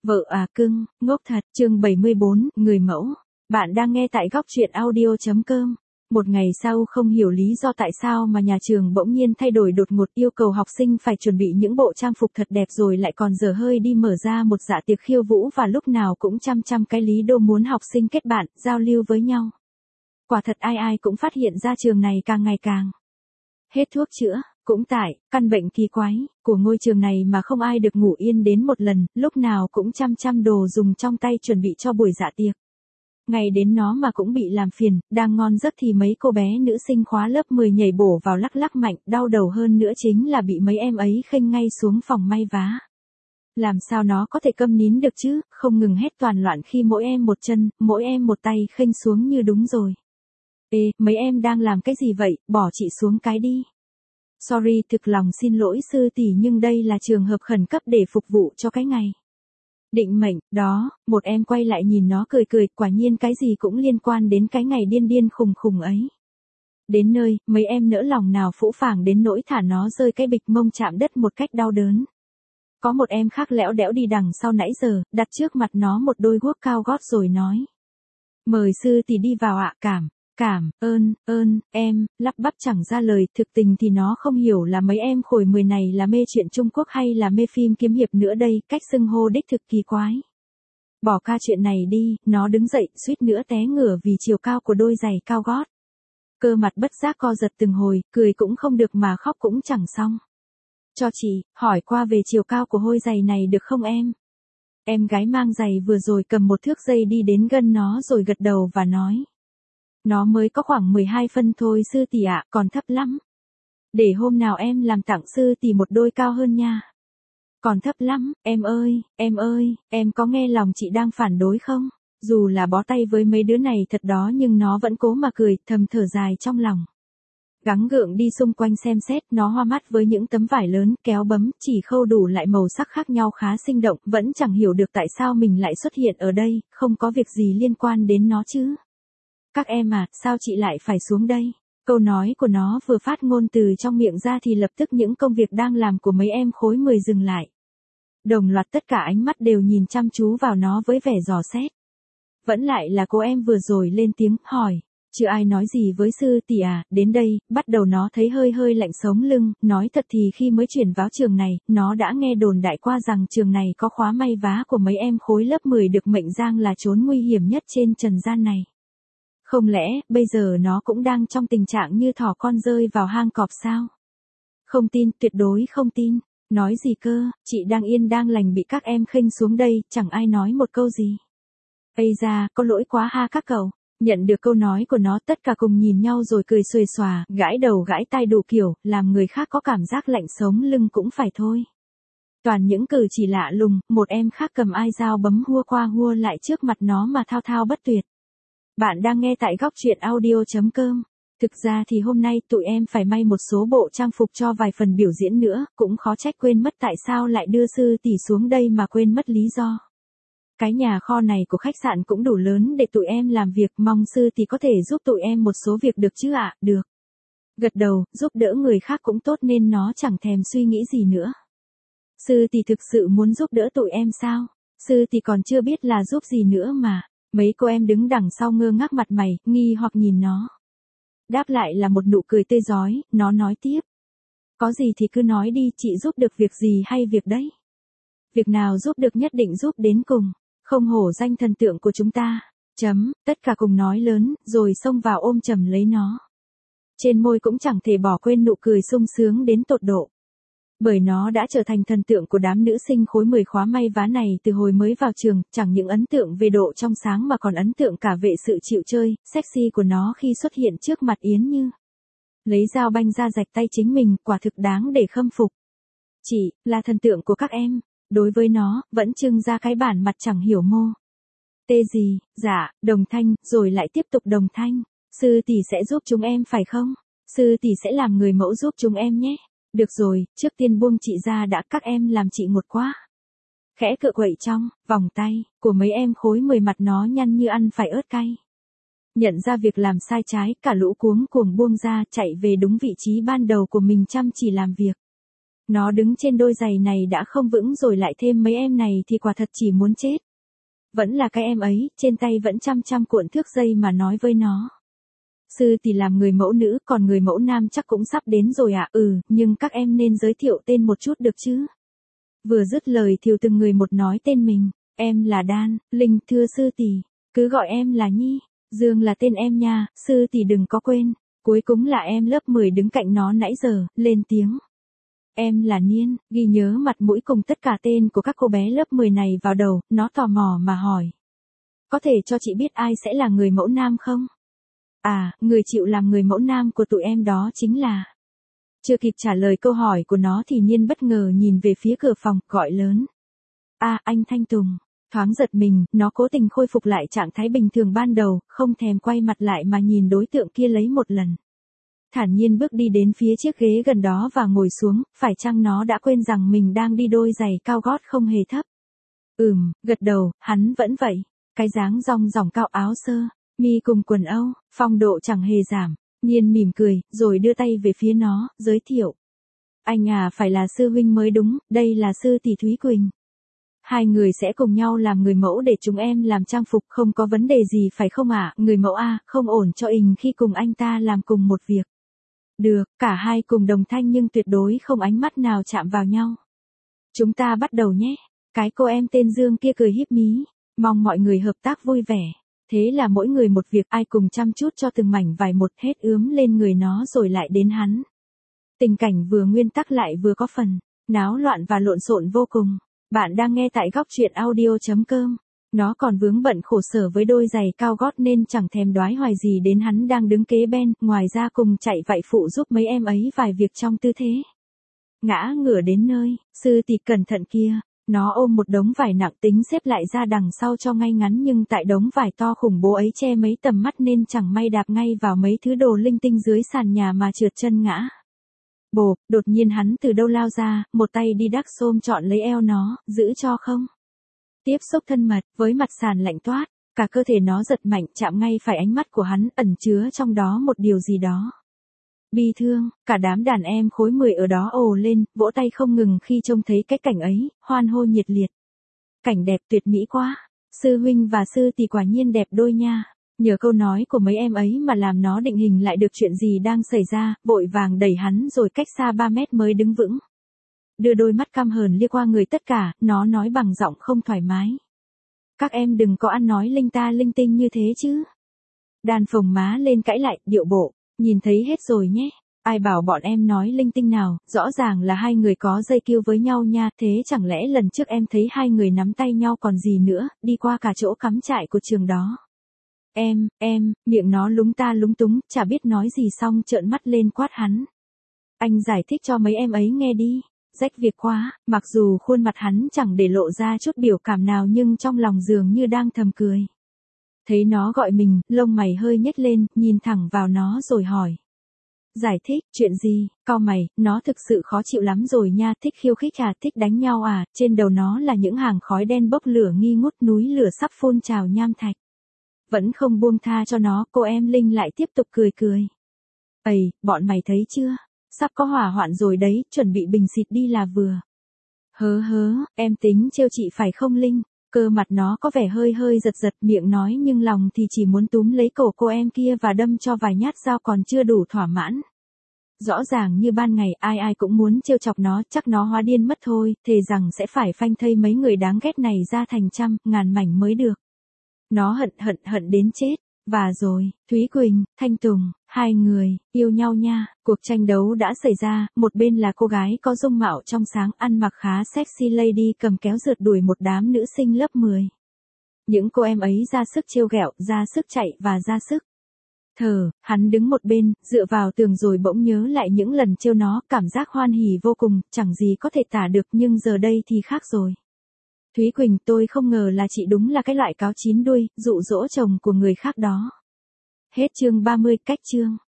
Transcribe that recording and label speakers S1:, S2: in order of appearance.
S1: Vợ à cưng, ngốc thật, chương 74, người mẫu. Bạn đang nghe tại góc truyện audio.com. Một ngày sau không hiểu lý do tại sao mà nhà trường bỗng nhiên thay đổi đột ngột, yêu cầu học sinh phải chuẩn bị những bộ trang phục thật đẹp rồi lại còn dở hơi đi mở ra một dạ tiệc khiêu vũ và lúc nào cũng trăm cái lý do muốn học sinh kết bạn, giao lưu với nhau. Quả thật ai cũng phát hiện ra trường này càng ngày càng hết thuốc chữa. Cũng tại căn bệnh kỳ quái của ngôi trường này mà không ai được ngủ yên đến một lần, lúc nào cũng trăm đồ dùng trong tay chuẩn bị cho buổi dạ tiệc. Ngày đến nó mà cũng bị làm phiền, đang ngon giấc thì mấy cô bé nữ sinh khóa lớp 10 nhảy bổ vào lắc mạnh, đau đầu hơn nữa chính là bị mấy em ấy khênh ngay xuống phòng may vá. Làm sao nó có thể câm nín được chứ, không ngừng hét toàn loạn khi mỗi em một chân, mỗi em một tay khênh xuống như đúng rồi. Ê, mấy em đang làm cái gì vậy, bỏ chị xuống cái đi. Sorry, thực lòng xin lỗi sư tỷ nhưng đây là trường hợp khẩn cấp để phục vụ cho cái ngày định mệnh, đó, một em quay lại nhìn nó cười, quả nhiên cái gì cũng liên quan đến cái ngày điên khùng ấy. Đến nơi, mấy em nỡ lòng nào phũ phàng đến nỗi thả nó rơi cái bịch mông chạm đất một cách đau đớn. Có một em khác lẽo đẽo đi đằng sau nãy giờ, đặt trước mặt nó một đôi guốc cao gót rồi nói. Mời sư tỷ đi vào ạ, cảm ơn, em, lắp bắp chẳng ra lời, thực tình thì nó không hiểu là mấy em khối 10 này là mê truyện Trung Quốc hay là mê phim kiếm hiệp nữa đây, cách xưng hô đích thực kỳ quái. Bỏ ca chuyện này đi, nó đứng dậy, suýt nữa té ngửa vì chiều cao của đôi giày cao gót. Cơ mặt bất giác co giật từng hồi, cười cũng không được mà khóc cũng chẳng xong. Cho chị, hỏi qua về chiều cao của đôi giày này được không em? Em gái mang giày vừa rồi cầm một thước dây đi đến gần nó rồi gật đầu và nói. Nó mới có khoảng 12 phân thôi sư tỷ ạ, còn thấp lắm. Để hôm nào em làm tặng sư tỷ một đôi cao hơn nha. Còn thấp lắm, em ơi, em có nghe lòng chị đang phản đối không? Dù là bó tay với mấy đứa này thật đó nhưng nó vẫn cố mà cười, thầm thở dài trong lòng. Gắng gượng đi xung quanh xem xét, nó hoa mắt với những tấm vải lớn, kéo bấm, chỉ khâu đủ lại màu sắc khác nhau khá sinh động, vẫn chẳng hiểu được tại sao mình lại xuất hiện ở đây, không có việc gì liên quan đến nó chứ. Các em à, sao chị lại phải xuống đây? Câu nói của nó vừa phát ngôn từ trong miệng ra thì lập tức những công việc đang làm của mấy em khối 10 dừng lại. Đồng loạt tất cả ánh mắt đều nhìn chăm chú vào nó với vẻ dò xét. Vẫn lại là cô em vừa rồi lên tiếng, hỏi. Chưa ai nói gì với sư tỷ à, đến đây, bắt đầu nó thấy hơi lạnh sống lưng, nói thật thì khi mới chuyển vào trường này, nó đã nghe đồn đại qua rằng trường này có khóa may vá của mấy em khối lớp 10 được mệnh danh là chốn nguy hiểm nhất trên trần gian này. Không lẽ, bây giờ nó cũng đang trong tình trạng như thỏ con rơi vào hang cọp sao? Không tin, tuyệt đối không tin. Nói gì cơ, chị đang yên đang lành bị các em khênh xuống đây, chẳng ai nói một câu gì. Ây da, có lỗi quá ha các cậu. Nhận được câu nói của nó tất cả cùng nhìn nhau rồi cười xuề xòa, gãi đầu gãi tai đủ kiểu, làm người khác có cảm giác lạnh sống lưng cũng phải thôi. Toàn những cử chỉ lạ lùng, một em khác cầm ai dao bấm hua qua hua lại trước mặt nó mà thao bất tuyệt. Bạn đang nghe tại góc truyện audio.com. Thực ra thì hôm nay tụi em phải may một số bộ trang phục cho vài phần biểu diễn nữa, cũng khó trách quên mất tại sao lại đưa sư tỷ xuống đây mà quên mất lý do. Cái nhà kho này của khách sạn cũng đủ lớn để tụi em làm việc, mong sư tỷ có thể giúp tụi em một số việc được chứ ạ, được. Gật đầu, giúp đỡ người khác cũng tốt nên nó chẳng thèm suy nghĩ gì nữa. Sư tỷ thực sự muốn giúp đỡ tụi em sao? Sư tỷ còn chưa biết là giúp gì nữa mà. Mấy cô em đứng đằng sau ngơ ngác mặt mày, nghi hoặc nhìn nó. Đáp lại là một nụ cười tươi rói, nó nói tiếp. Có gì thì cứ nói đi, chị giúp được việc gì hay việc đấy. Việc nào giúp được nhất định giúp đến cùng, không hổ danh thần tượng của chúng ta. Tất cả cùng nói lớn, rồi xông vào ôm chầm lấy nó. Trên môi cũng chẳng thể bỏ quên nụ cười sung sướng đến tột độ. Bởi nó đã trở thành thần tượng của đám nữ sinh khối 10 khóa may vá này từ hồi mới vào trường, chẳng những ấn tượng về độ trong sáng mà còn ấn tượng cả về sự chịu chơi, sexy của nó khi xuất hiện trước mặt Yến Như. Lấy dao banh ra rạch tay chính mình, quả thực đáng để khâm phục. Chị, là thần tượng của các em, đối với nó, vẫn trưng ra cái bản mặt chẳng hiểu mô. Tê gì, dạ, đồng thanh, rồi lại tiếp tục đồng thanh. Sư tỷ sẽ giúp chúng em phải không? Sư tỷ sẽ làm người mẫu giúp chúng em nhé. Được rồi, trước tiên buông chị ra đã, các em làm chị ngột quá. Khẽ cựa quậy trong, vòng tay, của mấy em khối 10 mặt nó nhăn như ăn phải ớt cay. Nhận ra việc làm sai trái, cả lũ cuống cuồng buông ra chạy về đúng vị trí ban đầu của mình chăm chỉ làm việc. Nó đứng trên đôi giày này đã không vững rồi lại thêm mấy em này thì quả thật chỉ muốn chết. Vẫn là cái em ấy, trên tay vẫn chăm cuộn thước dây mà nói với nó. Sư thì làm người mẫu nữ, còn người mẫu nam chắc cũng sắp đến rồi ạ. Nhưng các em nên giới thiệu tên một chút được chứ. Vừa dứt lời Thiều từng người một nói tên mình. Em là Đan, Linh, thưa sư tỷ, cứ gọi em là Nhi. Dương là tên em nha, sư tỷ đừng có quên. Cuối cùng là em lớp 10 đứng cạnh nó nãy giờ, lên tiếng. Em là Niên, ghi nhớ mặt mũi cùng tất cả tên của các cô bé lớp 10 này vào đầu, nó tò mò mà hỏi. Có thể cho chị biết ai sẽ là người mẫu nam không? À, người chịu làm người mẫu nam của tụi em đó chính là... Chưa kịp trả lời câu hỏi của nó thì Niên bất ngờ nhìn về phía cửa phòng, gọi lớn. À, anh Thanh Tùng. Thoáng giật mình, nó cố tình khôi phục lại trạng thái bình thường ban đầu, không thèm quay mặt lại mà nhìn đối tượng kia lấy một lần. Thản nhiên bước đi đến phía chiếc ghế gần đó và ngồi xuống, phải chăng nó đã quên rằng mình đang đi đôi giày cao gót không hề thấp. Gật đầu, hắn vẫn vậy. Cái dáng rong ròng cao áo sơ, mi cùng quần âu, phong độ chẳng hề giảm. Nhiên mỉm cười, rồi đưa tay về phía nó, giới thiệu. Anh à, phải là sư huynh mới đúng, đây là sư tỷ Thúy Quỳnh. Hai người sẽ cùng nhau làm người mẫu để chúng em làm trang phục, không có vấn đề gì phải không ạ? Người mẫu à, không ổn cho ình khi cùng anh ta làm cùng một việc. Được, cả hai cùng đồng thanh nhưng tuyệt đối không ánh mắt nào chạm vào nhau. Chúng ta bắt đầu nhé. Cái cô em tên Dương kia cười híp mí, mong mọi người hợp tác vui vẻ. Thế là mỗi người một việc, ai cùng chăm chút cho từng mảnh vải một, hết ướm lên người nó rồi lại đến hắn. Tình cảnh vừa nguyên tắc lại vừa có phần náo loạn và lộn xộn vô cùng. Bạn đang nghe tại góc truyện audio.com. Nó còn vướng bận khổ sở với đôi giày cao gót nên chẳng thèm đoái hoài gì đến hắn đang đứng kế bên, ngoài ra cùng chạy vạy phụ giúp mấy em ấy vài việc trong tư thế. Ngã ngửa đến nơi, sư tỷ cẩn thận kia, nó ôm một đống vải nặng tính xếp lại ra đằng sau cho ngay ngắn, nhưng tại đống vải to khủng bố ấy che mấy tầm mắt nên chẳng may đạp ngay vào mấy thứ đồ linh tinh dưới sàn nhà mà trượt chân ngã. Bộp, đột nhiên hắn từ đâu lao ra, một tay đi đắc xôm trọn lấy eo nó, giữ cho không. Tiếp xúc thân mật, với mặt sàn lạnh toát, cả cơ thể nó giật mạnh chạm ngay phải ánh mắt của hắn, ẩn chứa trong đó một điều gì đó. Bi thương, cả đám đàn em khối 10 ở đó ồ lên, vỗ tay không ngừng khi trông thấy cái cảnh ấy, hoan hô nhiệt liệt. Cảnh đẹp tuyệt mỹ quá, sư huynh và sư tỷ quả nhiên đẹp đôi nha. Nhờ câu nói của mấy em ấy mà làm nó định hình lại được chuyện gì đang xảy ra, vội vàng đẩy hắn rồi cách xa 3 mét mới đứng vững. Đưa đôi mắt căm hờn lia qua người tất cả, nó nói bằng giọng không thoải mái. Các em đừng có ăn nói linh ta linh tinh như thế chứ. Đan phồng má lên cãi lại, điệu bộ, nhìn thấy hết rồi nhé. Ai bảo bọn em nói linh tinh nào, rõ ràng là hai người có dây kiêu với nhau nha, thế chẳng lẽ lần trước em thấy hai người nắm tay nhau còn gì nữa, đi qua cả chỗ cắm trại của trường đó. Miệng nó lúng ta lúng túng, chả biết nói gì xong trợn mắt lên quát hắn. Anh giải thích cho mấy em ấy nghe đi. Rách việc quá, mặc dù khuôn mặt hắn chẳng để lộ ra chút biểu cảm nào nhưng trong lòng dường như đang thầm cười. Thấy nó gọi mình, lông mày hơi nhếch lên, nhìn thẳng vào nó rồi hỏi. Giải thích, chuyện gì? Cau mày, nó thực sự khó chịu lắm rồi nha, thích khiêu khích à, thích đánh nhau à, trên đầu nó là những hàng khói đen bốc lửa nghi ngút, núi lửa sắp phun trào nham thạch. Vẫn không buông tha cho nó, cô em Linh lại tiếp tục cười. Ầy, bọn mày thấy chưa? Sắp có hỏa hoạn rồi đấy, chuẩn bị bình xịt đi là vừa. Hớ, em tính trêu chị phải không Linh? Cơ mặt nó có vẻ hơi giật miệng nói nhưng lòng thì chỉ muốn túm lấy cổ cô em kia và đâm cho vài nhát dao còn chưa đủ thỏa mãn. Rõ ràng như ban ngày ai cũng muốn trêu chọc nó, chắc nó hóa điên mất thôi, thề rằng sẽ phải phanh thây mấy người đáng ghét này ra thành trăm, ngàn mảnh mới được. Nó hận đến chết. Và rồi, Thúy Quỳnh, Thanh Tùng, hai người, yêu nhau nha. Cuộc tranh đấu đã xảy ra, một bên là cô gái có dung mạo trong sáng, ăn mặc khá sexy lady cầm kéo rượt đuổi một đám nữ sinh lớp 10. Những cô em ấy ra sức trêu ghẹo, ra sức chạy và ra sức hắn đứng một bên, dựa vào tường rồi bỗng nhớ lại những lần trêu nó, cảm giác hoan hỉ vô cùng, chẳng gì có thể tả được nhưng giờ đây thì khác rồi. Thúy Quỳnh, tôi không ngờ là chị đúng là cái loại cáo chín đuôi, dụ dỗ chồng của người khác đó. Hết chương 30, cách chương.